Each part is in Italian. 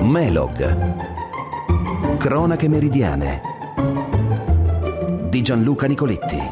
Melog. Cronache meridiane di Gianluca Nicoletti.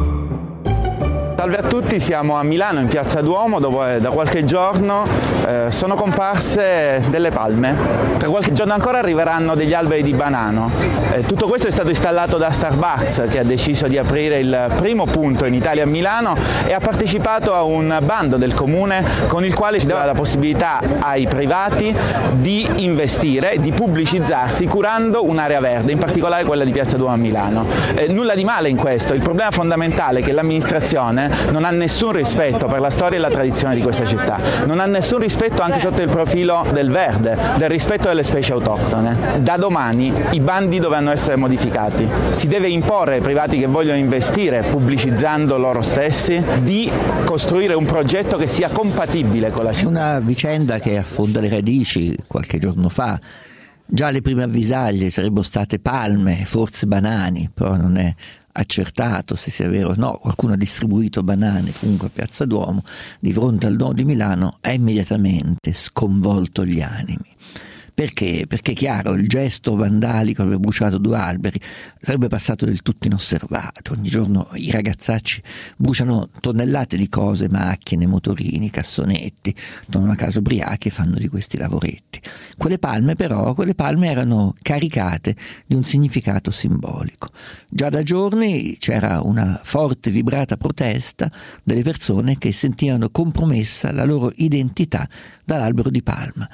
Salve a tutti, siamo a Milano in Piazza Duomo dove da qualche giorno sono comparse delle palme. Tra qualche giorno ancora arriveranno degli alberi di banano. Tutto questo è stato installato da Starbucks, che ha deciso di aprire il primo punto in Italia a Milano e ha partecipato a un bando del comune con il quale si dava la possibilità ai privati di investire, di pubblicizzarsi curando un'area verde, in particolare quella di Piazza Duomo a Milano. Nulla di male in questo, il problema fondamentale è che l'amministrazione non ha nessun rispetto per la storia e la tradizione di questa città, non ha nessun rispetto anche sotto il profilo del verde, del rispetto delle specie autoctone. Da domani i bandi dovranno essere modificati, si deve imporre ai privati che vogliono investire, pubblicizzando loro stessi, di costruire un progetto che sia compatibile con la città. È una vicenda che affonda le radici. Qualche giorno fa già le prime avvisaglie sarebbero state palme, forse banani, però non è accertato se sia vero o no. Qualcuno ha distribuito banane comunque a Piazza Duomo di fronte al Duomo di Milano, ha immediatamente sconvolto gli animi. Perché? Perché chiaro, il gesto vandalico, aver bruciato 2 alberi, sarebbe passato del tutto inosservato. Ogni giorno i ragazzacci bruciano tonnellate di cose, macchine, motorini, cassonetti, tornano a casa ubriachi e fanno di questi lavoretti. Quelle palme erano caricate di un significato simbolico. Già da giorni c'era una forte vibrata protesta delle persone che sentivano compromessa la loro identità dall'albero di palma.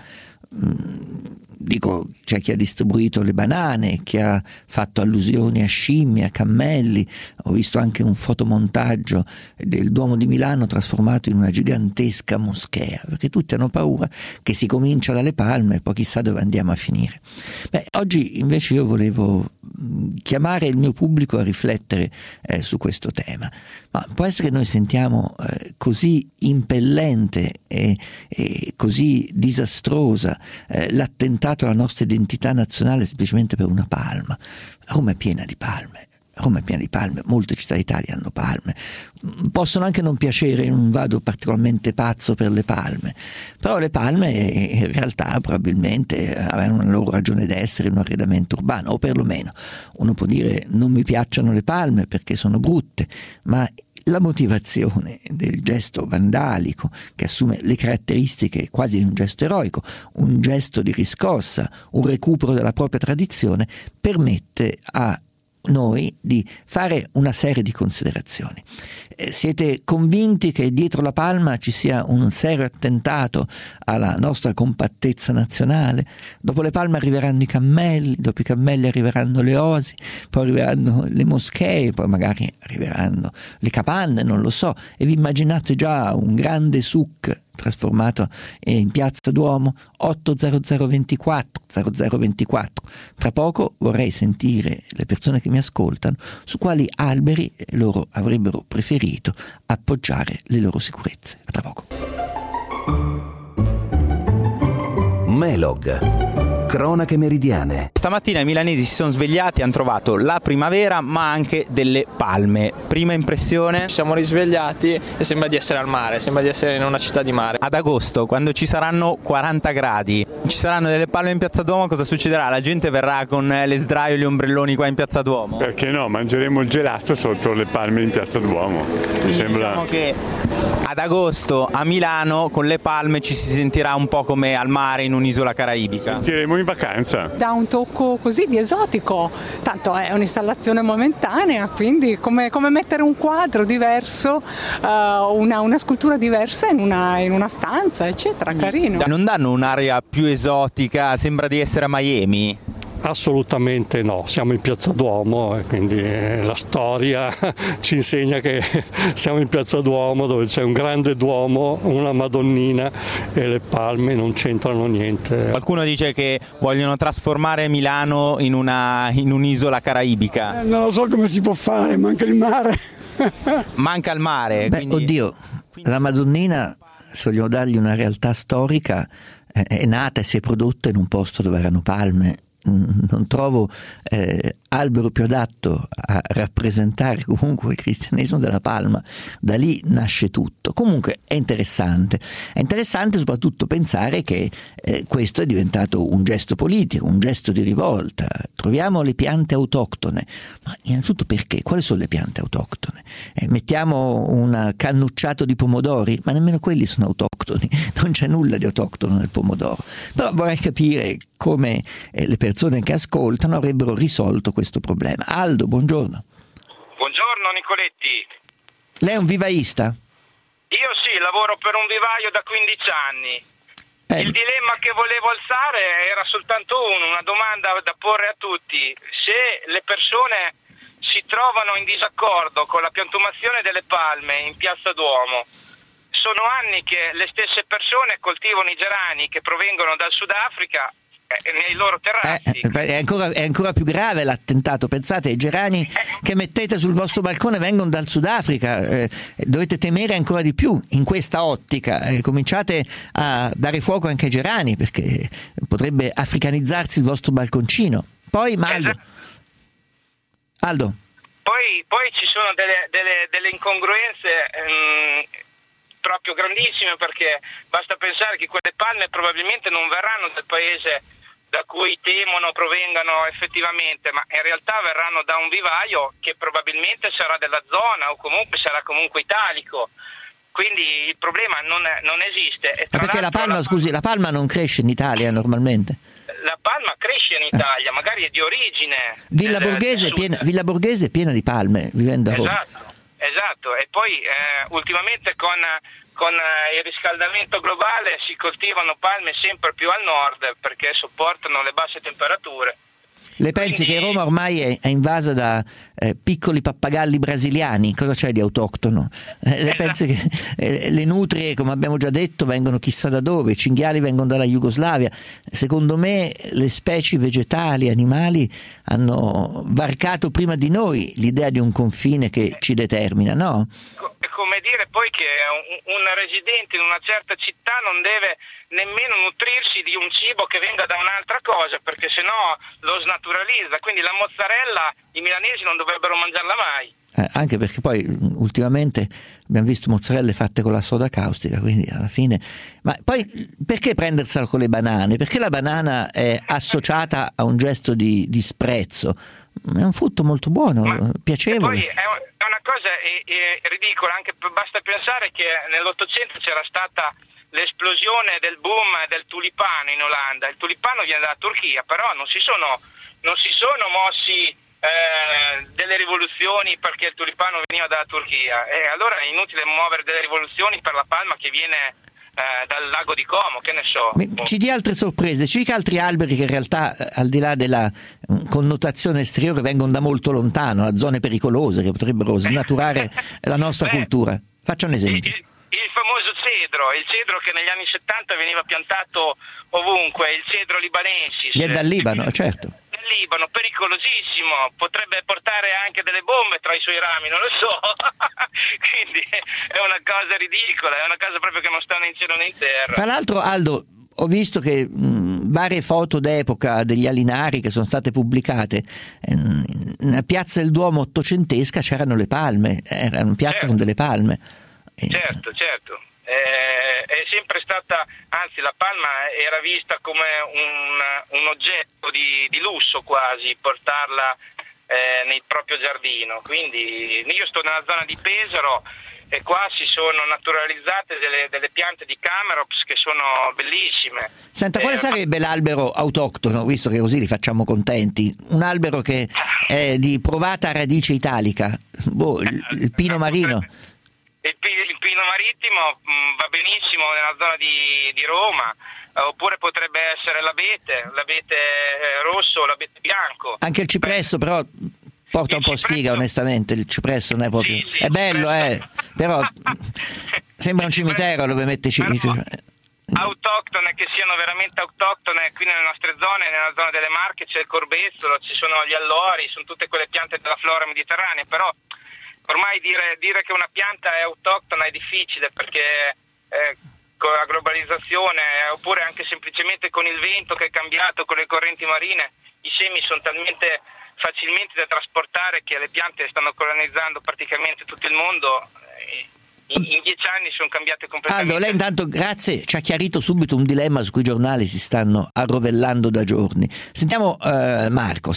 Dico, c'è chi ha distribuito le banane, chi ha fatto allusioni a scimmie, a cammelli. Ho visto anche un fotomontaggio del Duomo di Milano trasformato in una gigantesca moschea, perché tutti hanno paura che si comincia dalle palme e poi chissà dove andiamo a finire. Oggi invece io volevo chiamare il mio pubblico a riflettere su questo tema. Ma può essere che noi sentiamo così impellente e così disastrosa l'attentato alla nostra identità nazionale semplicemente per una palma. Roma è piena di palme. Molte città d'Italia hanno palme. Possono anche non piacere, non vado particolarmente pazzo per le palme, però le palme in realtà probabilmente avevano una loro ragione d'essere in un arredamento urbano, o perlomeno uno può dire non mi piacciono le palme perché sono brutte, ma la motivazione del gesto vandalico, che assume le caratteristiche quasi di un gesto eroico, un gesto di riscossa, un recupero della propria tradizione, permette a noi di fare una serie di considerazioni. Siete convinti che dietro la palma ci sia un serio attentato alla nostra compattezza nazionale? Dopo le palme arriveranno i cammelli, dopo i cammelli arriveranno le osi, poi arriveranno le moschee, poi magari arriveranno le capanne, non lo so, e vi immaginate già un grande souk trasformato in Piazza Duomo. 80024 0024. Tra poco vorrei sentire le persone che mi ascoltano su quali alberi loro avrebbero preferito appoggiare le loro sicurezze. A tra poco. Melog. Cronache meridiane. Stamattina i milanesi si sono svegliati e hanno trovato la primavera ma anche delle palme. Prima impressione? Ci siamo risvegliati e sembra di essere al mare, sembra di essere in una città di mare. Ad agosto, quando ci saranno 40 gradi, ci saranno delle palme in Piazza Duomo, cosa succederà? La gente verrà con le sdraio e gli ombrelloni qua in Piazza Duomo? Perché no, mangeremo il gelato sotto le palme in Piazza Duomo. Mi sembra... Diciamo che ad agosto a Milano con le palme ci si sentirà un po' come al mare in un'isola caraibica. Sentiremo in vacanza. Dà un tocco così di esotico, tanto è un'installazione momentanea, quindi come mettere un quadro diverso, una scultura diversa in una stanza, eccetera, carino. Non danno un'area più esotica, sembra di essere a Miami? Assolutamente no, siamo in Piazza Duomo e quindi la storia ci insegna che siamo in Piazza Duomo dove c'è un grande Duomo, una Madonnina e le palme non c'entrano niente. Qualcuno dice che vogliono trasformare Milano in un'isola caraibica. Non lo so come si può fare, manca il mare. Manca il mare. Quindi... Oddio, la Madonnina, se vogliamo dargli una realtà storica, è nata e si è prodotta in un posto dove erano palme non trovo albero più adatto a rappresentare comunque il cristianesimo della palma. Da lì nasce tutto. Comunque è interessante soprattutto pensare che questo è diventato un gesto politico, un gesto di rivolta. Troviamo le piante autoctone, ma innanzitutto perché? Quali sono le piante autoctone? Mettiamo un cannucciato di pomodori, ma nemmeno quelli sono autoctoni, non c'è nulla di autoctono nel pomodoro. Però vorrei capire come le persone che ascoltano avrebbero risolto questo problema. Aldo, buongiorno. Buongiorno Nicoletti. Lei è un vivaista? Io sì, lavoro per un vivaio da 15 anni. Il dilemma che volevo alzare era soltanto una domanda da porre a tutti. Se le persone si trovano in disaccordo con la piantumazione delle palme in Piazza Duomo, sono anni che le stesse persone coltivano i gerani che provengono dal Sudafrica nei loro terrazzi. È ancora più grave l'attentato. Pensate, i gerani che mettete sul vostro balcone vengono dal Sudafrica, dovete temere ancora di più in questa ottica. Cominciate a dare fuoco anche ai gerani, perché potrebbe africanizzarsi il vostro balconcino. Poi Aldo. Poi ci sono delle incongruenze proprio grandissime, perché basta pensare che quelle palme probabilmente non verranno dal paese da cui temono provengano effettivamente, ma in realtà verranno da un vivaio che probabilmente sarà della zona o comunque sarà comunque italico. Quindi il problema non esiste. E ma perché la palma non cresce in Italia normalmente? La palma cresce in Italia, magari è di origine. Villa Borghese è piena di palme, vivendo a Roma. Esatto, e poi ultimamente con il riscaldamento globale si coltivano palme sempre più al nord perché sopportano le basse temperature. Le pensi che Roma ormai è invasa da piccoli pappagalli brasiliani? Cosa c'è di autoctono? Le pensi che le nutrie, come abbiamo già detto, vengono chissà da dove, i cinghiali vengono dalla Jugoslavia? Secondo me le specie vegetali, animali hanno varcato prima di noi l'idea di un confine che ci determina, no? È come dire poi che un residente in una certa città non deve nemmeno nutrirsi di un cibo che venga da un'altra cosa, perché sennò lo snaturalizza. Quindi la mozzarella i milanesi non dovrebbero mangiarla mai. Anche perché poi ultimamente abbiamo visto mozzarelle fatte con la soda caustica, quindi alla fine. Ma poi perché prendersela con le banane? Perché la banana è associata a un gesto di disprezzo? È un frutto molto buono, piacevole. Poi è una cosa ridicola, anche basta pensare che nell'Ottocento c'era stata l'esplosione del boom del tulipano in Olanda. Il tulipano viene dalla Turchia, però non si sono mossi delle rivoluzioni perché il tulipano veniva dalla Turchia, e allora è inutile muovere delle rivoluzioni per la palma che viene dal lago di Como, che ne so. Ci dia altre sorprese, ci dica altri alberi che in realtà, al di là della connotazione esteriore, vengono da molto lontano, da zone pericolose che potrebbero snaturare la nostra cultura. Faccia un esempio. Il famoso il cedro che negli anni 70 veniva piantato ovunque, il cedro libanensis. Viene dal Libano, certo. Dal Libano, pericolosissimo, potrebbe portare anche delle bombe tra i suoi rami, non lo so. Quindi è una cosa ridicola, è una cosa proprio che non sta né in cielo né in terra. Tra l'altro, Aldo, ho visto che varie foto d'epoca degli alinari che sono state pubblicate nella piazza del Duomo ottocentesca c'erano le palme, era una piazza con delle palme. Certo. È sempre stata, anzi la palma era vista come un oggetto di lusso quasi, portarla nel proprio giardino. Quindi io sto nella zona di Pesaro e qua si sono naturalizzate delle piante di Camerops che sono bellissime. Senta, quale sarebbe l'albero autoctono, visto che così li facciamo contenti? Un albero che è di provata radice italica, il pino marino. Il pino marittimo va benissimo nella zona di Roma, oppure potrebbe essere l'abete rosso o l'abete bianco. Anche il cipresso però porta un po' sfiga, onestamente. Il cipresso non è proprio... Sì, è bello, però sembra un cimitero dove mette autoctone, che siano veramente autoctone. Qui nelle nostre zone, nella zona delle Marche c'è il corbezzolo, ci sono gli allori, sono tutte quelle piante della flora mediterranea, però ormai dire che una pianta è autoctona è difficile, perché con la globalizzazione, oppure anche semplicemente con il vento che è cambiato, con le correnti marine, i semi sono talmente facilmente da trasportare che le piante stanno colonizzando praticamente tutto il mondo. In 10 anni sono cambiate completamente. Allora, lei intanto, grazie, ci ha chiarito subito un dilemma su cui i giornali si stanno arrovellando da giorni. Sentiamo Marco.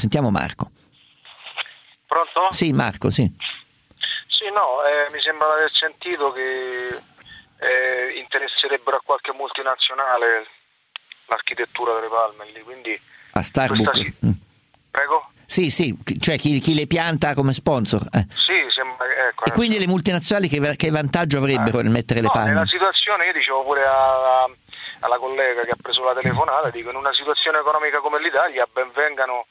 Pronto? Sì, Marco, sì. Sì, no, mi sembra di aver sentito che interesserebbero a qualche multinazionale l'architettura delle palme lì, quindi... A Starbucks? Prego? Sì, cioè chi le pianta come sponsor. Sì, sembra, ecco. E quindi le multinazionali che vantaggio avrebbero nel mettere le palme? Nella situazione, io dicevo pure alla collega che ha preso la telefonata, dico, in una situazione economica come l'Italia ben vengano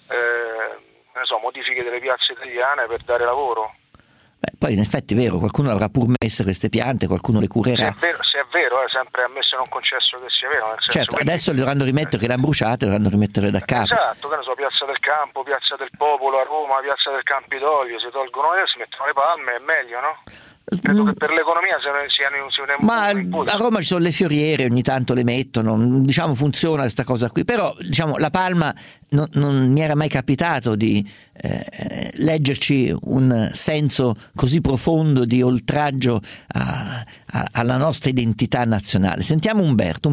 modifiche delle piazze italiane per dare lavoro. Poi in effetti è vero, qualcuno avrà pur messe queste piante, qualcuno le curerà. Se è vero, è sempre ammesso e non concesso che sia vero. Nel senso, certo, adesso le dovranno rimettere, che le hanno bruciate, le dovranno rimettere da capo. Esatto, che ne so, Piazza del Campo, Piazza del Popolo a Roma, Piazza del Campidoglio, si tolgono si mettono le palme, è meglio, no? Credo che per l'economia sia ma a Roma ci sono le fioriere, ogni tanto le mettono, diciamo funziona questa cosa qui, però diciamo la palma non mi era mai capitato di leggerci un senso così profondo di oltraggio alla nostra identità nazionale. Sentiamo Umberto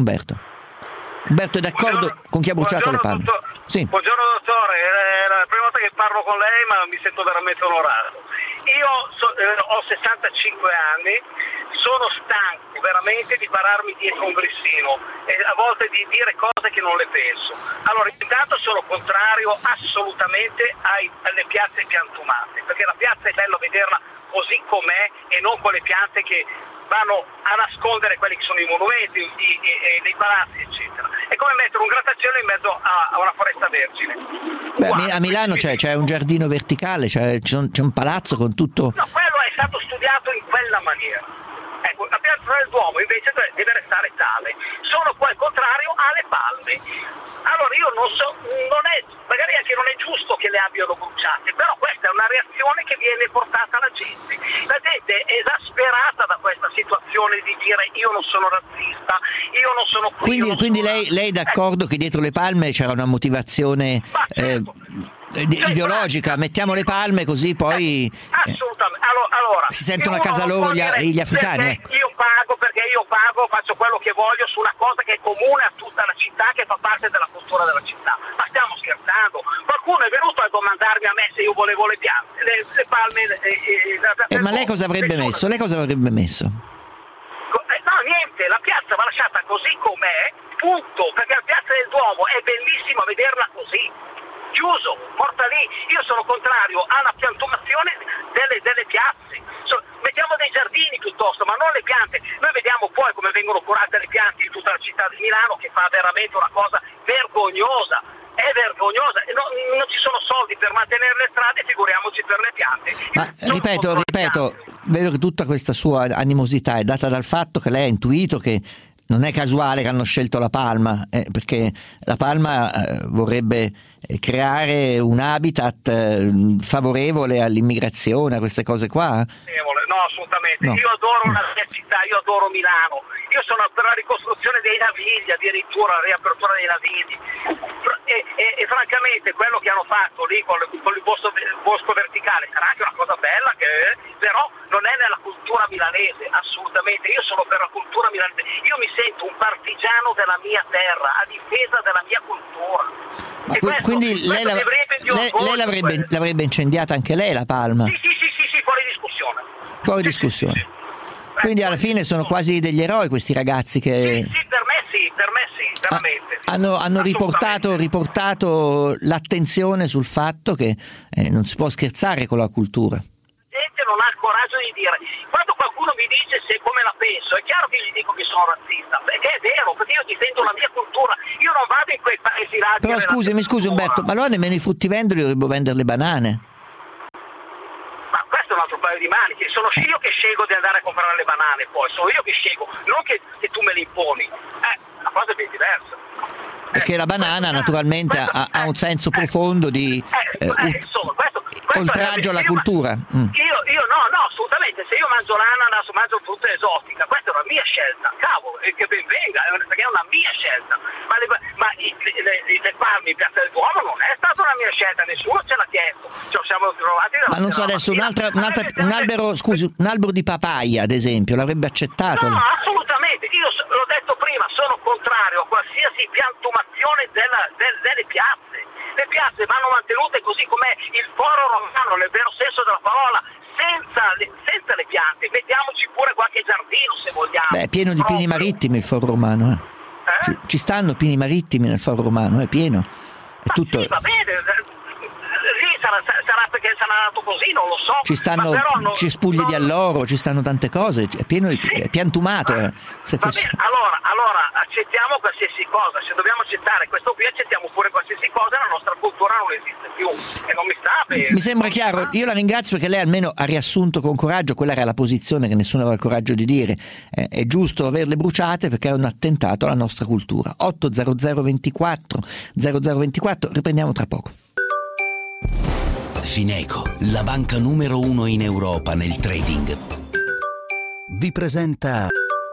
è d'accordo con chi ha bruciato le palme? Sì. Buongiorno dottore, è la prima volta che parlo con lei, ma mi sento veramente onorato. Io ho 65 anni, sono stanco veramente di pararmi dietro un grissino e a volte di dire cose che non le penso. Allora, intanto sono contrario assolutamente alle piazze piantumate, perché la piazza è bello vederla così com'è e non con le piante che vanno a nascondere quelli che sono i monumenti e i palazzi, eccetera. È come mettere un grattacielo in mezzo a una foresta vergine. A Milano c'è un giardino verticale, c'è un palazzo con tutto... No, quello è stato studiato in quella maniera. Ecco, la piazza del Duomo invece deve restare tale. Sono poi contrario alle palme. Allora io non so, magari anche non è giusto che le abbiano bruciate, però questa è una reazione che viene portata alla gente. La gente è esasperata da questa situazione di dire io non sono razzista, io non sono qui. Quindi lei è d'accordo che dietro le palme c'era una motivazione ideologica, mettiamo le palme così poi assolutamente. Allora, si sentono a casa loro gli africani. Ecco. Io pago, faccio quello che voglio su una cosa che è comune a tutta la città, che fa parte della cultura della città. Ma stiamo scherzando? Qualcuno è venuto a domandarmi a me se io volevo le piante, le palme. Ma lei cosa avrebbe messo? No, niente, la piazza va lasciata così com'è, punto, perché la piazza del Duomo è bellissima vederla così. Chiuso, porta lì. Io sono contrario alla piantumazione delle piazze. Mettiamo dei giardini piuttosto, ma non le piante. Noi vediamo poi come vengono curate le piante in tutta la città di Milano, che fa veramente una cosa vergognosa. È vergognosa. Non ci sono soldi per mantenere le strade, figuriamoci per le piante. Ma ripeto, vedo che tutta questa sua animosità è data dal fatto che lei ha intuito che non è casuale che hanno scelto la palma, perché la palma vorrebbe creare un habitat favorevole all'immigrazione, a queste cose qua? No, assolutamente. No. Io adoro la mia città, io adoro Milano. Io sono per la ricostruzione dei navigli, addirittura la riapertura dei navigli. E francamente quello che hanno fatto lì con il bosco verticale sarà anche una cosa bella, però non è nella cultura milanese, assolutamente. Io sono per la cultura milanese. Io mi sento un partigiano della mia terra, a difesa della mia cultura. Quindi lei l'avrebbe incendiata anche lei la palma? Sì, fuori discussione. Fuori discussione. Quindi alla fine sono quasi degli eroi questi ragazzi che... Sì, per me sì, veramente. Hanno riportato l'attenzione sul fatto che non si può scherzare con la cultura. La gente non ha il coraggio di dire. Quando qualcuno mi dice come la penso, è chiaro che gli dico che sono razzista, perché è vero, perché io difendo la mia cultura, io non vado in quei paesi là. Però mi scusi Umberto, ma allora nemmeno i fruttivendoli dovrebbero vendere le banane? Ma questo è un altro paio di maniche, sono io che scelgo di andare a comprare le banane, poi sono io che scelgo, non che tu me le imponi. La cosa è ben diversa. Perché la banana naturalmente ha un senso profondo di oltraggio alla cultura. Io no, assolutamente. Se io mangio l'ananas, mangio frutta esotica, questa è una mia scelta, cavolo, e che ben venga, perché è una mia scelta. Ma le palme in Piazza del Duomo non è non so, adesso un albero, scusi, un albero di papaya, ad esempio, l'avrebbe accettato? No, assolutamente. Io l'ho detto prima, sono contrario a qualsiasi piantumazione delle piazze. Le piazze vanno mantenute così com'è, il foro romano, nel vero senso della parola, senza le piante. Mettiamoci pure qualche giardino, se vogliamo. Beh, è pieno di pini marittimi il foro romano. Ci stanno pini marittimi nel foro romano, è pieno. È tutto... Sì, va bene. Sarà perché sarà nato così, non lo so. Ci stanno cespugli di alloro, ci stanno tante cose, è pieno di è piantumato. Va bene, allora accettiamo qualsiasi cosa. Se dobbiamo accettare questo qui, accettiamo pure qualsiasi cosa, la nostra cultura non esiste più e non mi sta bene. Mi sembra chiaro, io la ringrazio perché lei almeno ha riassunto con coraggio, quella era la posizione che nessuno aveva il coraggio di dire. È giusto averle bruciate perché è un attentato alla nostra cultura. 800 24 0024, riprendiamo tra poco. Fineco, la banca numero 1 in Europa nel trading, vi presenta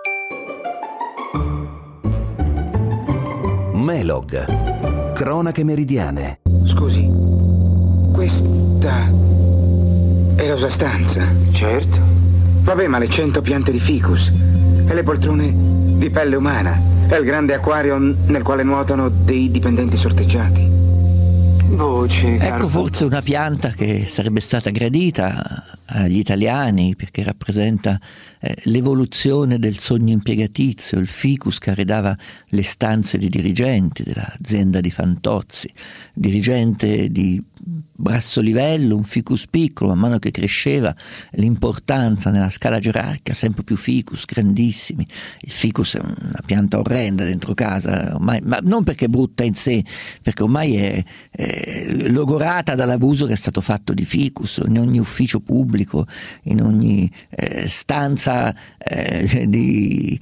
Melog, cronache meridiane. Scusi, questa è la sua stanza? Certo. Vabbè, ma le 100 piante di ficus e le poltrone di pelle umana e il grande acquario nel quale nuotano dei dipendenti sorteggiati. Ecco forse una pianta che sarebbe stata gradita agli italiani perché rappresenta l'evoluzione del sogno impiegatizio, il ficus che arredava le stanze dei dirigenti dell'azienda di Fantozzi, dirigente di basso livello, un ficus piccolo, man mano che cresceva l'importanza nella scala gerarchica, sempre più ficus, grandissimi. Il ficus è una pianta orrenda dentro casa ormai, ma non perché è brutta in sé, perché ormai è logorata dall'abuso che è stato fatto di ficus. In ogni ufficio pubblico, in ogni stanza di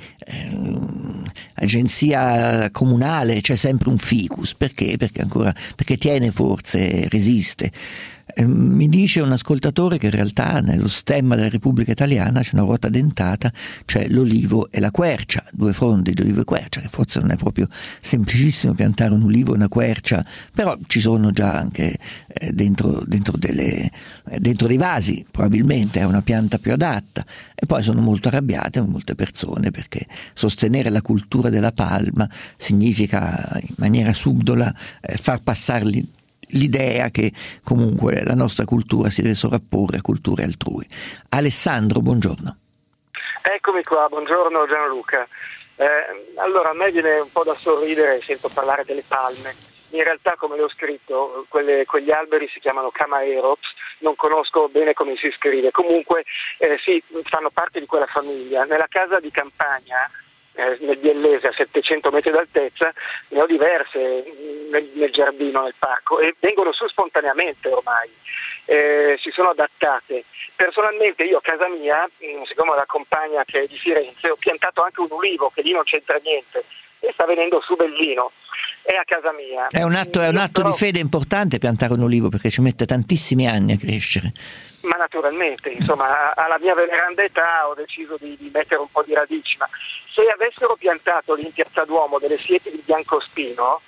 agenzia comunale c'è sempre un ficus. Perché? Perché tiene forze, resiste. Mi dice un ascoltatore che in realtà nello stemma della Repubblica Italiana c'è una ruota dentata, c'è l'olivo e la quercia, due frondi di olivo e quercia, che forse non è proprio semplicissimo piantare un olivo e una quercia, però ci sono già anche dentro dei vasi, probabilmente è una pianta più adatta. E poi sono molto arrabbiate molte persone perché sostenere la cultura della palma significa in maniera subdola far passarli l'idea che comunque la nostra cultura si deve sovrapporre a culture altrui. Alessandro, buongiorno. Eccomi qua, buongiorno Gianluca. Allora, a me viene un po' da sorridere, sento parlare delle palme. In realtà, come le ho scritto, quegli alberi si chiamano Chamaerops, non conosco bene come si scrive. Comunque, sì, fanno parte di quella famiglia. Nella casa di campagna, nel Biellese a 700 metri d'altezza, ne ho diverse nel giardino, nel parco, e vengono su spontaneamente ormai, si sono adattate. Personalmente io a casa mia, siccome ho la compagna che è di Firenze, ho piantato anche un ulivo che lì non c'entra niente e sta venendo su bellino, è a casa mia. È un atto di fede importante piantare un ulivo perché ci mette tantissimi anni a crescere. Ma naturalmente, insomma, alla mia veneranda età ho deciso di mettere un po' di radici, ma se avessero piantato lì in Piazza Duomo delle siepi di biancospino,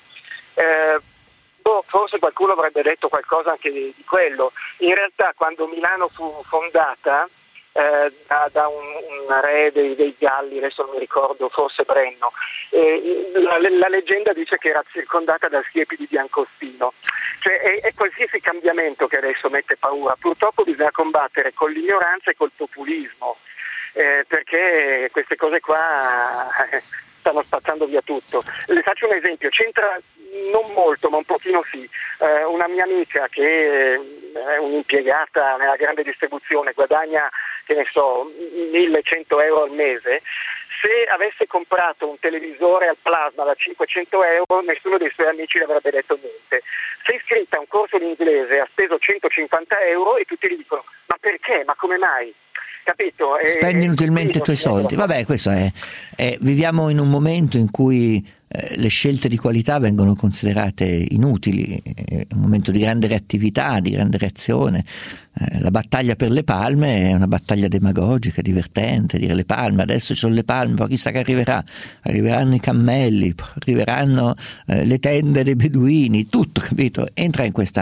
forse qualcuno avrebbe detto qualcosa anche di quello. In realtà quando Milano fu fondata da un re dei Galli, adesso non mi ricordo, forse Brenno, la leggenda dice che era circondata da siepi di biancospino. Cioè è qualsiasi cambiamento che adesso mette paura. Purtroppo bisogna combattere con l'ignoranza e col populismo, perché queste cose qua stanno spazzando via tutto. Le faccio un esempio, c'entra non molto ma un pochino sì. Una mia amica che è un'impiegata nella grande distribuzione, guadagna, che ne so, 1.100 euro al mese. Se avesse comprato un televisore al plasma da 500 euro, nessuno dei suoi amici le avrebbe detto niente. Si è iscritta a un corso di inglese, ha speso 150 euro e tutti gli dicono: ma perché? Ma come mai? Capito? Spendi inutilmente i tuoi soldi. Vabbè, questo è viviamo in un momento in cui le scelte di qualità vengono considerate inutili. È un momento di grande reattività, di grande reazione. La battaglia per le palme è una battaglia demagogica, divertente, dire le palme, adesso ci sono le palme, poi chissà che arriveranno i cammelli, poi arriveranno le tende dei beduini, tutto, capito? Entra in questa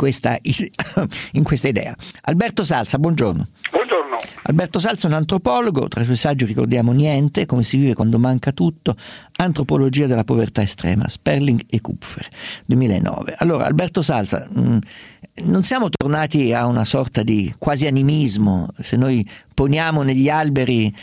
idea. Alberto Salza, buongiorno. Buongiorno. Alberto Salza è un antropologo, tra i suoi saggi ricordiamo Niente, come si vive quando manca tutto, Antropologia della povertà estrema, Sperling e Kupfer, 2009. Allora, Alberto Salza, non siamo tornati a una sorta di quasi animismo se noi poniamo negli alberi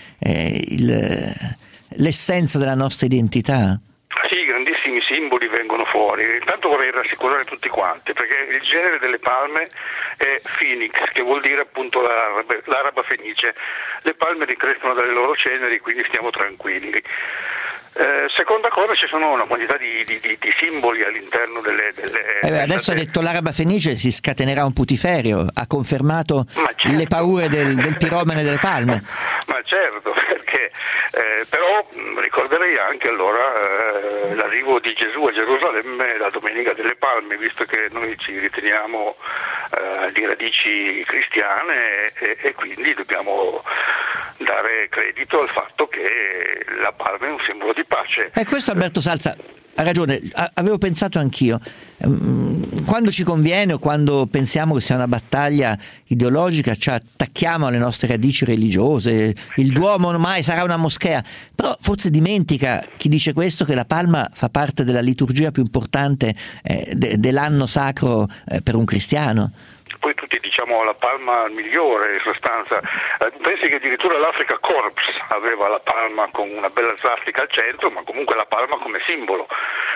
l'essenza della nostra identità? Sì, grandissimi simboli vengono fuori. Intanto vorrei rassicurare tutti quanti, perché il genere delle palme è Phoenix, che vuol dire appunto l'araba fenice. Le palme ricrescono dalle loro ceneri, quindi stiamo tranquilli. Seconda cosa, ci sono una quantità di simboli all'interno delle adesso ha detto l'araba fenice, si scatenerà un putiferio, ha confermato le paure del piromane delle palme. Ma certo, perché però ricorderei anche allora l'arrivo di Gesù a Gerusalemme la Domenica delle Palme, visto che noi ci riteniamo di radici cristiane e quindi dobbiamo dare credito al fatto che la palma è un simbolo di pace. Questo Alberto Salza ha ragione, avevo pensato anch'io. Quando ci conviene o quando pensiamo che sia una battaglia ideologica ci attacchiamo alle nostre radici religiose, il Duomo mai sarà una moschea, però forse dimentica chi dice questo che la palma fa parte della liturgia più importante dell'anno sacro per un cristiano. Poi tutti diciamo la palma migliore in sostanza. Pensi che addirittura l'Africa Corps aveva la palma con una bella svastica al centro, ma comunque la palma come simbolo.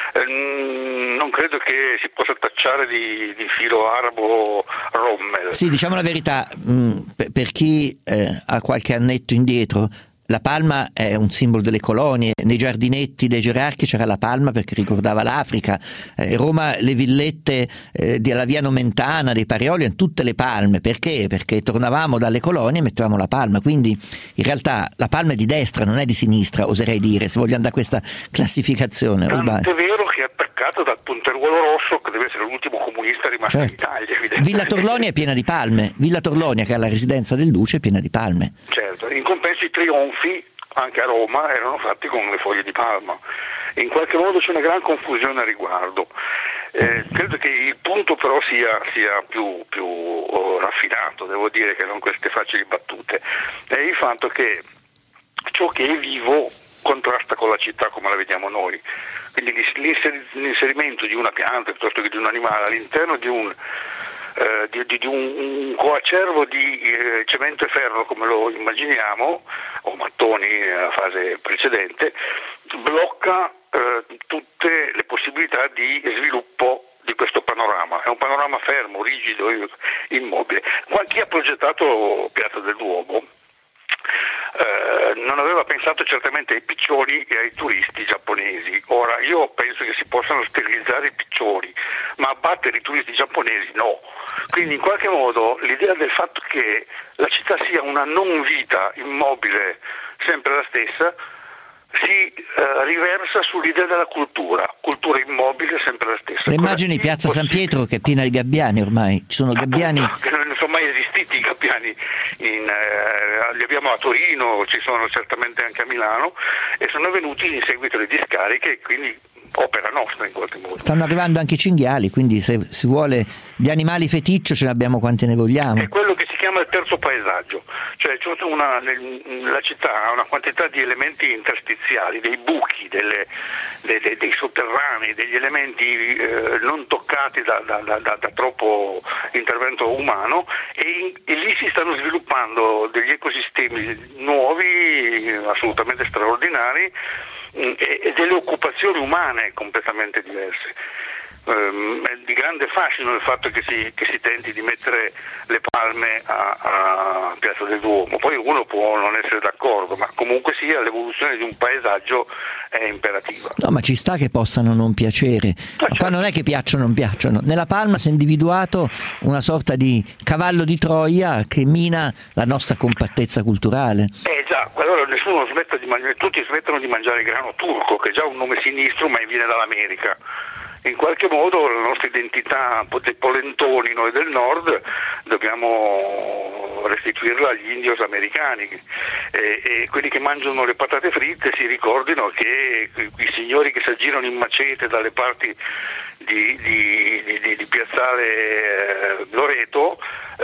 Non credo che si possa tacciare di filo arabo Rommel. Sì, diciamo la verità, per chi ha qualche annetto indietro, la palma è un simbolo delle colonie. Nei giardinetti dei gerarchi c'era la palma perché ricordava l'Africa. Roma, le villette della via Nomentana, dei Parioli, erano tutte le palme. Perché? Perché tornavamo dalle colonie e mettevamo la palma. Quindi in realtà la palma è di destra, non è di sinistra, oserei dire, se vogliamo dare questa classificazione. È vero che è peccato dal punteruolo rosso, che deve essere l'ultimo comunista rimasto in Italia. Villa Torlonia è piena di palme. Villa Torlonia, che è la residenza del duce, è piena di palme. Certo, in compenso i trionfi anche a Roma erano fatti con le foglie di palma. In qualche modo c'è una gran confusione a riguardo. Credo che il punto però sia più raffinato, devo dire, che non queste facili battute. È il fatto che ciò che è vivo contrasta con la città come la vediamo noi. Quindi l'inserimento di una pianta piuttosto che di un animale all'interno di un coacervo di cemento e ferro come lo immaginiamo, o mattoni nella fase precedente, blocca tutte le possibilità di sviluppo di questo panorama. È un panorama fermo, rigido, immobile. Chi ha progettato Piazza del Duomo non aveva pensato certamente ai piccioni e ai turisti giapponesi. Ora, io penso che si possano sterilizzare i piccioni, ma abbattere i turisti giapponesi no. Quindi in qualche modo l'idea del fatto che la città sia una non vita immobile, sempre la stessa, si riversa sull'idea della cultura immobile, sempre la stessa. Le immagini di Piazza San Pietro che è piena di gabbiani ormai, ci sono gabbiani. Che non sono mai esistiti i gabbiani, li abbiamo a Torino, ci sono certamente anche a Milano e sono venuti in seguito alle discariche e quindi opera nostra in qualche modo. Stanno arrivando anche i cinghiali, quindi se si vuole di animali feticcio ce ne abbiamo quanti ne vogliamo. È quello che si chiama il terzo paesaggio, cioè la città ha una quantità di elementi interstiziali, dei buchi, dei sotterranei, degli elementi non toccati da troppo intervento umano e lì si stanno sviluppando degli ecosistemi nuovi, assolutamente straordinari, e delle occupazioni umane completamente diverse. è di grande fascino il fatto che si tenti di mettere le palme a Piazza del Duomo. Poi uno può non essere d'accordo, ma comunque sia l'evoluzione di un paesaggio è imperativa. No, ma ci sta che possano non piacere, ma qua non è che piacciono o non piacciono. Nella palma si è individuato una sorta di cavallo di Troia che mina la nostra compattezza culturale. Già, allora nessuno smette di mangiare, tutti smettono di mangiare grano turco, che è già un nome sinistro, ma viene dall'America. In qualche modo la nostra identità dei polentoni, noi del nord, dobbiamo restituirla agli indios americani, e quelli che mangiano le patate fritte si ricordino che i signori che si aggirano in macete dalle parti di Piazzale Loreto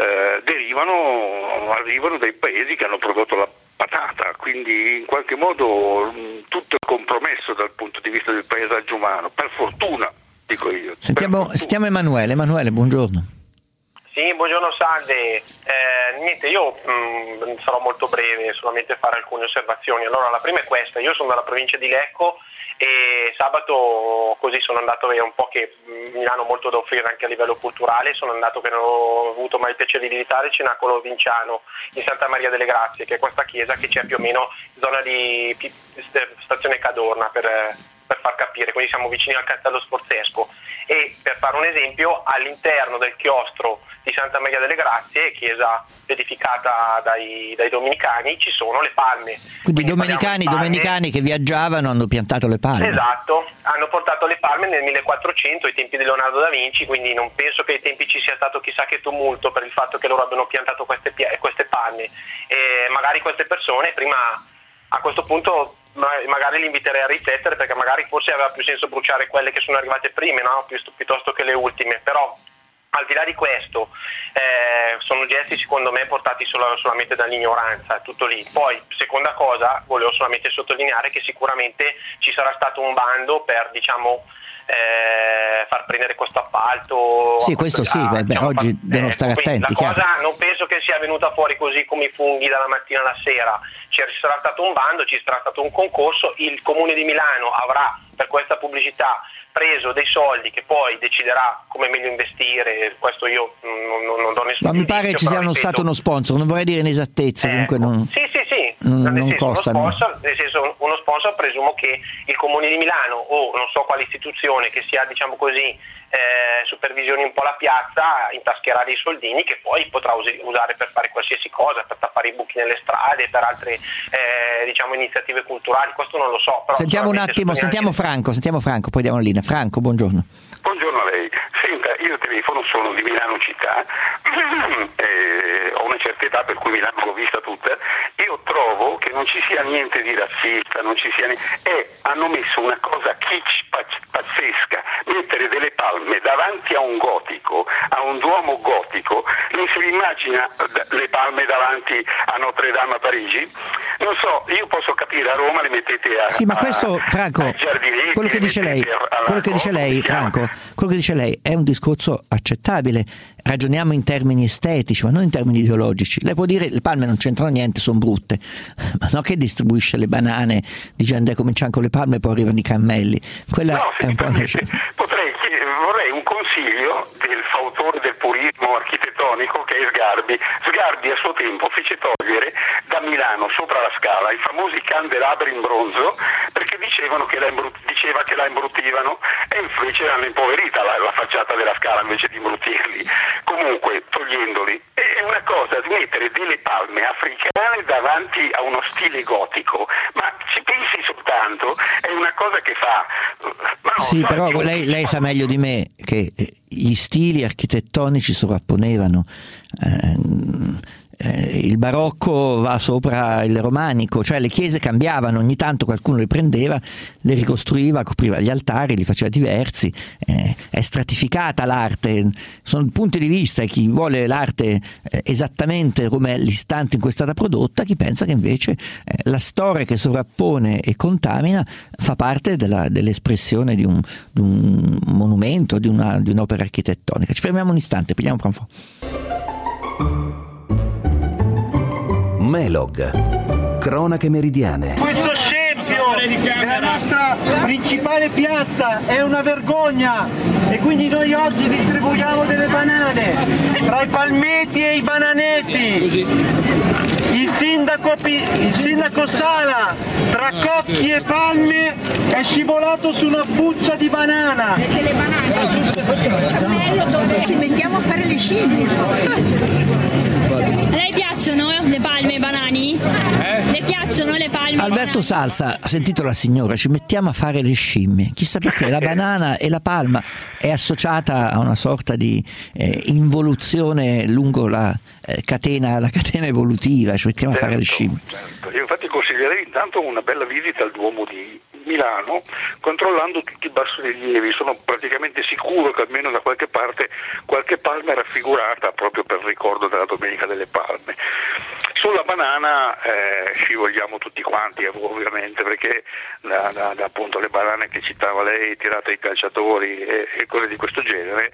arrivano dai paesi che hanno prodotto la patata, quindi in qualche modo tutto è compromesso dal punto di vista del paesaggio umano, per fortuna, dico io. Sentiamo Emanuele, buongiorno. Sì, buongiorno, salve. Niente, io sarò molto breve, solamente fare alcune osservazioni. Allora, la prima è questa: io sono dalla provincia di Lecco e sabato così sono andato a vedere un po' che Milano ha molto da offrire anche a livello culturale. Sono andato, che non ho avuto mai il piacere di visitare, il Cenacolo Vinciano in Santa Maria delle Grazie, che è questa chiesa che c'è più o meno in zona di stazione Cadorna, per far capire, quindi siamo vicini al Castello Sforzesco. E per fare un esempio, all'interno del chiostro di Santa Maria delle Grazie, chiesa edificata dai domenicani, ci sono le palme. Quindi i domenicani che viaggiavano hanno piantato le palme. Esatto, hanno portato le palme nel 1400, ai tempi di Leonardo da Vinci, quindi non penso che ai tempi ci sia stato chissà che tumulto per il fatto che loro abbiano piantato queste palme. E magari queste persone prima, a questo punto, magari li inviterei a riflettere, perché magari forse aveva più senso bruciare quelle che sono arrivate prime, no? piuttosto che le ultime. Però al di là di questo sono gesti secondo me portati solamente dall'ignoranza, tutto lì. Poi, seconda cosa, volevo solamente sottolineare che sicuramente ci sarà stato un bando per, far prendere questo appalto. Sì, questo sì, oggi devono stare attenti. La cosa non penso che sia venuta fuori così come i funghi dalla mattina alla sera. Ci sarà stato un bando, ci sarà stato un concorso, il Comune di Milano avrà per questa pubblicità preso dei soldi che poi deciderà come meglio investire. Questo io non do nessun ma mi pare ci sia stato uno sponsor, non vorrei dire inesattezza, comunque non. Sì. Non costa. Nel senso, uno sponsor, presumo che il Comune di Milano o non so quale istituzione che sia, supervisioni un po' la piazza, intascherà dei soldini che poi potrà usare per fare qualsiasi cosa, per tappare i buchi nelle strade, per altre iniziative culturali. Questo non lo so. Però sentiamo un attimo, sentiamo Franco, poi diamo la linea. Franco, buongiorno. Buongiorno a lei. Senta, io telefono, sono di Milano città, ho una certa età per cui Milano l'ho vista tutta. Io trovo che non ci sia niente di razzista, hanno messo una cosa kitsch pazzesca, mettere delle palme davanti a un gotico, a un duomo gotico. Non si immagina le palme davanti a Notre Dame a Parigi? Non so, io posso capire, a Roma le mettete sì, ma questo, Franco, quello che dice lei, Franco, quello che dice lei è un discorso accettabile. Ragioniamo in termini estetici, ma non in termini ideologici. Lei può dire le palme non c'entrano niente, sono brutte, ma no che distribuisce le banane dicendo cominciamo con le palme e poi arrivano i cammelli. Quella è un po' vorrei un consiglio del fautore del purismo architettonico, che è Sgarbi. Sgarbi a suo tempo fece togliere da Milano, sopra la Scala, i famosi candelabri in bronzo, perché diceva che la imbrutivano, e invece l'hanno impoverita la facciata della Scala invece di imbrutirli. Comunque, togliendoli, è una cosa di mettere delle palme africane davanti a uno stile gotico, ma ci pensi soltanto, è una cosa che fa. Sì, però lei sa meglio di me che gli stili architettonici sovrapponevano. Il barocco va sopra il romanico, cioè le chiese cambiavano, ogni tanto qualcuno le prendeva, le ricostruiva, copriva gli altari, li faceva diversi. È stratificata l'arte, sono punti di vista, e chi vuole l'arte esattamente come l'istante in cui è stata prodotta, chi pensa che invece la storia che sovrappone e contamina fa parte dell'espressione di un monumento, di un'opera architettonica. Ci fermiamo un istante, pigliamo un po'. Melog, cronache meridiane. Questo scempio è la nostra principale piazza, è una vergogna e quindi noi oggi distribuiamo delle banane tra i palmeti e i bananeti. Il sindaco Sala, tra cocchi e palme, è scivolato su una buccia di banana. Perché le banane è giusto, poi ce la facciamo dove ci mettiamo a fare le scimmie. A lei piacciono le palme e i banani? Le piacciono le palme? Alberto Salza, ha sentito la signora, ci mettiamo a fare le scimmie. Chissà perché la banana e la palma è associata a una sorta di involuzione lungo la catena evolutiva, ci mettiamo a fare le scimmie. Certo. Io infatti consiglierei intanto una bella visita al Duomo di Milano, controllando tutti i bassorilievi. Sono praticamente sicuro che almeno da qualche parte qualche palma è raffigurata proprio per ricordo della Domenica delle Palme. Sulla banana scivoliamo tutti quanti, ovviamente, perché appunto le banane che citava lei, tirate ai calciatori e cose di questo genere,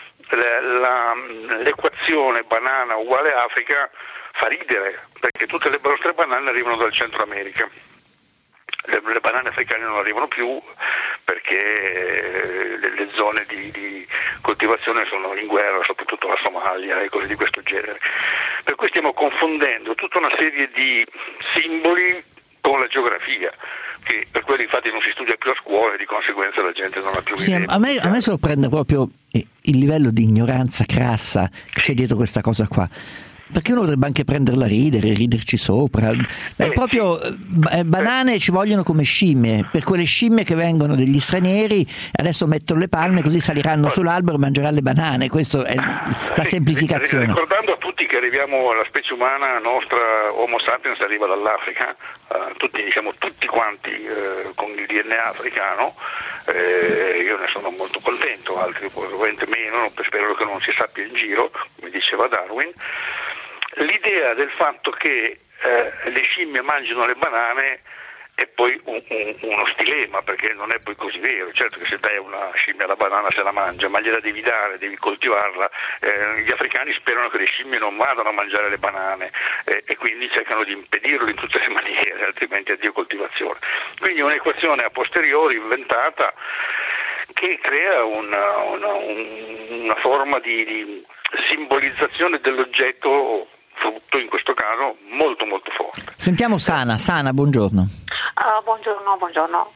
l'equazione banana uguale Africa fa ridere, perché tutte le nostre banane arrivano dal Centro America. Le banane africane non arrivano più perché le zone di coltivazione sono in guerra, soprattutto la Somalia e cose di questo genere. Per cui stiamo confondendo tutta una serie di simboli con la geografia, che per quelli infatti non si studia più a scuola e di conseguenza la gente non ha più idea. A me sorprende proprio il livello di ignoranza crassa che c'è dietro questa cosa qua. Perché uno dovrebbe anche prenderla a riderci sopra. Proprio banane ci vogliono come scimmie, per quelle scimmie che vengono degli stranieri, adesso mettono le palme così saliranno sull'albero e mangeranno le banane. Questa è la semplificazione. Ricordando a tutti che arriviamo, la specie umana nostra, Homo sapiens, arriva dall'Africa, tutti quanti con il DNA africano. Io ne sono molto contento, altri probabilmente meno, spero che non si sappia in giro, come diceva Darwin. L'idea del fatto che le scimmie mangino le banane è poi uno stilema, perché non è poi così vero. Certo che se dai una scimmia la banana se la mangia, ma gliela devi dare, devi coltivarla. Gli africani sperano che le scimmie non vadano a mangiare le banane e quindi cercano di impedirlo in tutte le maniere, altrimenti addio coltivazione. Quindi è un'equazione a posteriori inventata che crea una forma di simbolizzazione dell'oggetto, frutto in questo caso molto molto forte. Sentiamo Sana, buongiorno. Buongiorno.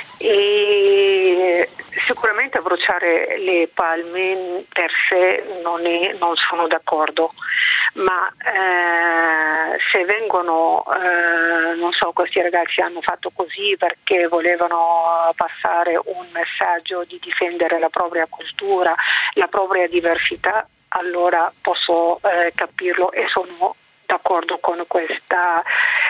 E sicuramente bruciare le palme per sé non sono d'accordo, ma se vengono, non so, questi ragazzi hanno fatto così perché volevano passare un messaggio di difendere la propria cultura, la propria diversità, allora posso capirlo e sono d'accordo con questa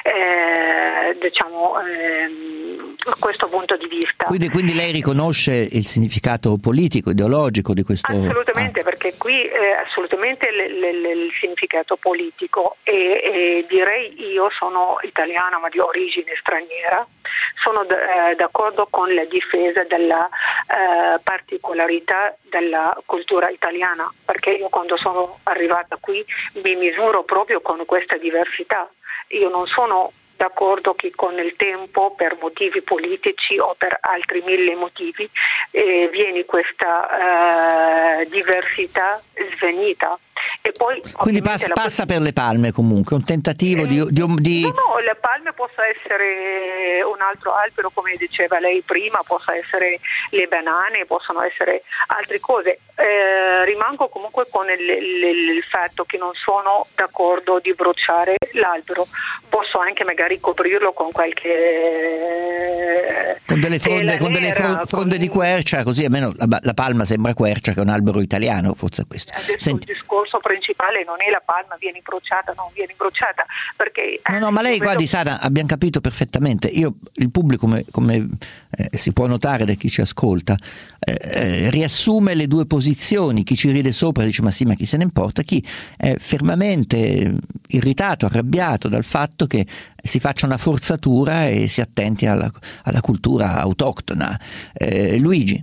questo punto di vista. Quindi lei riconosce il significato politico, ideologico di questo? Assolutamente, perché qui assolutamente il significato politico e direi, io sono italiana ma di origine straniera, sono d'accordo con la difesa della particolarità della cultura italiana, perché io quando sono arrivata qui mi misuro proprio con questa diversità. Io non sono d'accordo che con il tempo, per motivi politici o per altri 1000 motivi, viene questa diversità svanita. E poi, quindi passa per le palme comunque, un tentativo di... No, le palme possa essere un altro albero, come diceva lei prima, possa essere le banane, possono essere altre cose. Rimango comunque con il fatto che non sono d'accordo di bruciare l'albero. Posso anche magari coprirlo con qualche... con delle fronde di quercia, così almeno la palma sembra quercia, che è un albero italiano, forse questo. Adesso il discorso principale non è la palma, viene bruciata, non viene bruciata, perché... No, ma lei guardi Sara, abbiamo capito perfettamente. Il pubblico, come si può notare da chi ci ascolta, riassume le due posizioni. Chi ci ride sopra dice ma sì, ma chi se ne importa, chi è fermamente irritato, arrabbiato dal fatto che si faccia una forzatura e si attenti alla cultura autoctona. Luigi.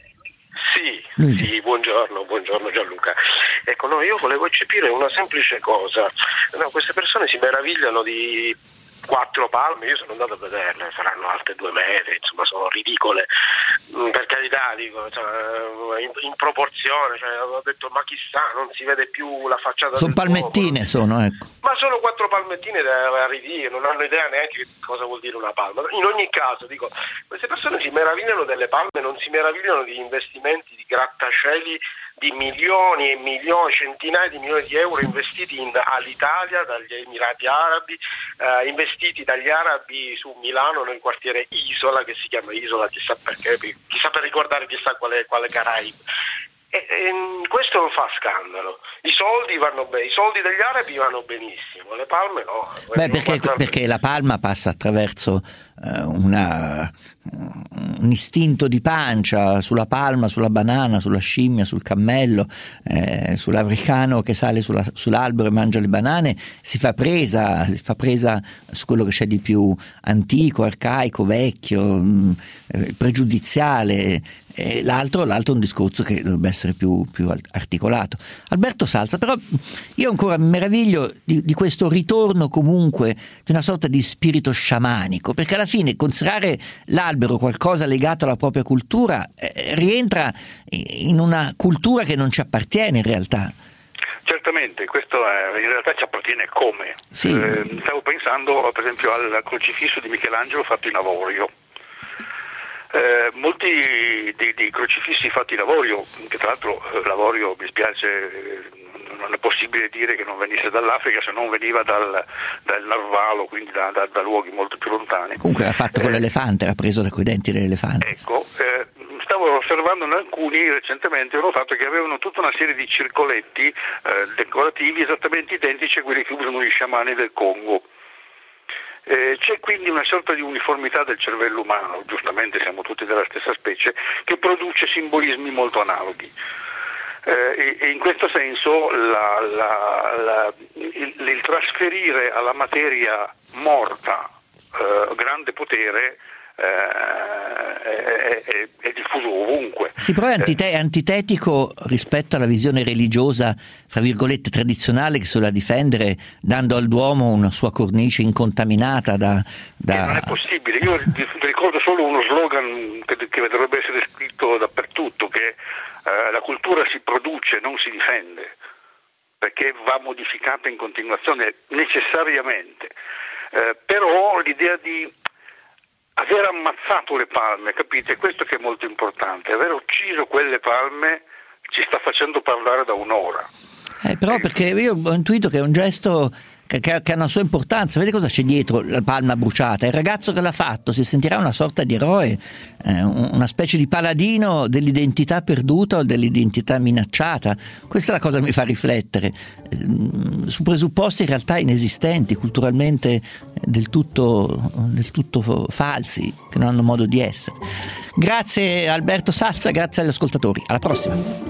Sì, buongiorno Gianluca. Ecco, io volevo eccepire una semplice cosa. Queste persone si meravigliano di 4 palme, io sono andato a vederle, saranno alte 2 metri, insomma sono ridicole, per carità, dico, cioè, in proporzione, cioè, ho detto ma chissà, non si vede più la facciata sono del palmettine, Duomo. ecco. Ma sono 4 palmettine da ridire, non hanno idea neanche cosa vuol dire una palma. In ogni caso, dico, queste persone si meravigliano delle palme, non si meravigliano di investimenti, di grattacieli di milioni e milioni, centinaia di milioni di euro investiti all'Italia dagli Emirati Arabi, investiti dagli arabi su Milano nel quartiere Isola, che si chiama Isola chissà perché, chissà per ricordare chissà quale Caraibi. E questo non fa scandalo. I soldi vanno bene, i soldi degli arabi vanno benissimo, le palme no. Perché la palma passa attraverso un istinto di pancia, sulla palma, sulla banana, sulla scimmia, sul cammello, sull'africano che sale sull'albero e mangia le banane, si fa presa su quello che c'è di più antico, arcaico, vecchio, pregiudiziale. L'altro è un discorso che dovrebbe essere più articolato. Alberto Salza, però io ancora mi meraviglio di questo ritorno comunque di una sorta di spirito sciamanico, perché alla fine considerare l'albero qualcosa legato alla propria cultura rientra in una cultura che non ci appartiene in realtà. Certamente, questo in realtà ci appartiene come? Sì. Stavo pensando per esempio al crocifisso di Michelangelo fatto in avorio. Molti dei crocifissi fatti in avorio, che tra l'altro l'avorio, mi spiace, non è possibile dire che non venisse dall'Africa, se non veniva dal narvalo, quindi da luoghi molto più lontani. Comunque era fatto con l'elefante, era preso da quei denti dell'elefante. Ecco, stavo osservando in alcuni recentemente, ho notato che avevano tutta una serie di circoletti decorativi esattamente identici a quelli che usano gli sciamani del Congo. C'è quindi una sorta di uniformità del cervello umano, giustamente siamo tutti della stessa specie, che produce simbolismi molto analoghi. E in questo senso il trasferire alla materia morta grande potere è diffuso ovunque. Sì, però è antitetico rispetto alla visione religiosa, fra virgolette, tradizionale, che si vuole difendere dando al Duomo una sua cornice incontaminata da... Non è possibile, io ricordo solo uno slogan che dovrebbe essere scritto dappertutto, che la cultura si produce, non si difende, perché va modificata in continuazione necessariamente, però l'idea di aver ammazzato le palme, capite? Questo che è molto importante, aver ucciso quelle palme ci sta facendo parlare da un'ora. Però perché io ho intuito che è un gesto che ha una sua importanza. Vedi cosa c'è dietro la palma bruciata? Il ragazzo che l'ha fatto si sentirà una sorta di eroe, una specie di paladino dell'identità perduta o dell'identità minacciata. Questa è la cosa che mi fa riflettere su presupposti in realtà inesistenti, culturalmente del tutto falsi, che non hanno modo di essere. Grazie Alberto Salza, grazie agli ascoltatori, alla prossima.